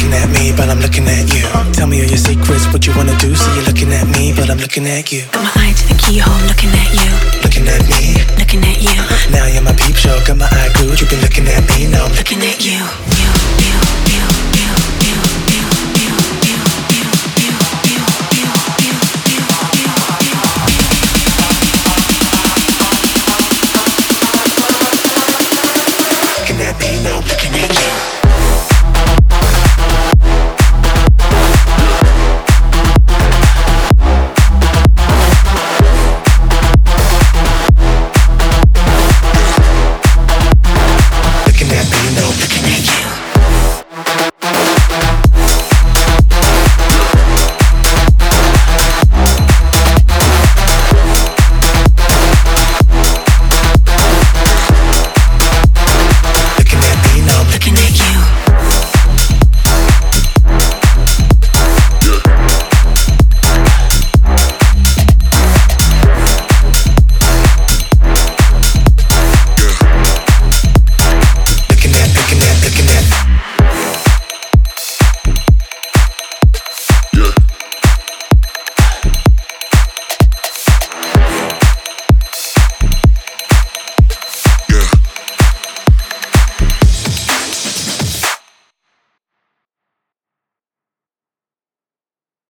looking at me, but I'm looking at you. Tell me all your secrets, what you wanna do. See, you're looking at me, but I'm looking at you. Got my eye to the keyhole, looking at you. Looking at me, looking at you. Now you're my peep show, got my eye glued. You've been looking at me, now I'm looking at you. Looking at me, now I'm looking